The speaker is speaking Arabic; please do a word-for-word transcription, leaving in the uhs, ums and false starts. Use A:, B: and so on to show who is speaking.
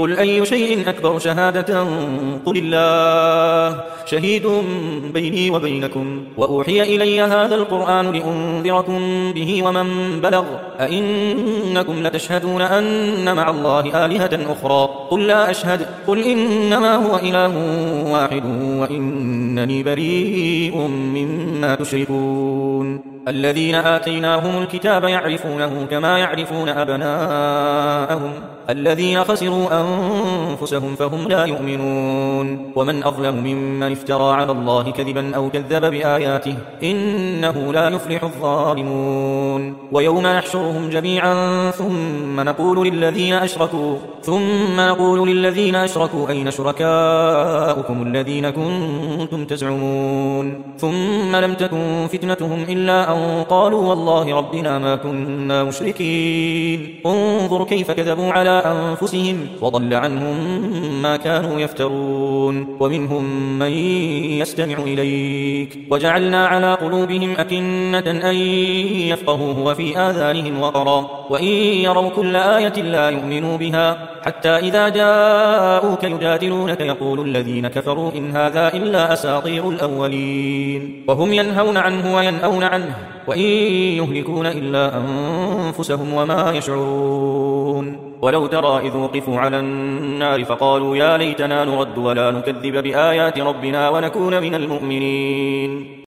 A: قل أي شيء أكبر شهادة قل الله شهيد بيني وبينكم وأوحي إلي هذا القرآن لأنذركم به ومن بلغ أئنكم لتشهدون أن مع الله آلهة أخرى قل لا أشهد قل إنما هو إله واحد وإنني بريء مما تشركون الذين آتيناهم الكتاب يعرفونه كما يعرفون أبناءهم الذين خسروا أنفسهم فهم لا يؤمنون ومن أظلم ممن افترى على الله كذبا أو كذب بآياته إنه لا يفلح الظالمون ويوم نحشرهم جميعا ثم نقول للذين أشركوا ثم نقول للذين أشركوا أين شركاؤكم الذين كنتم تزعمون ثم لم تكن فتنتهم إلا أن قالوا والله ربنا ما كنا مشركين انظر كيف كذبوا على أنفسهم وضل عنهم ما كانوا يفترون ومنهم من يستمع إليك وجعلنا على قلوبهم أكنة أن يفقهوه وفي آذانهم وقرا وإن يروا كل آية لا يؤمنوا بها حتى إذا جاءوك يجادلونك يقول الذين كفروا إن هذا إلا أساطير الأولين وهم ينهون عنه وينأون عنه وإن يهلكون إلا أنفسهم وما يشعرون ولو ترى إذ وقفوا على النار فقالوا يا ليتنا نرد ولا نكذب بآيات ربنا ونكون من المؤمنين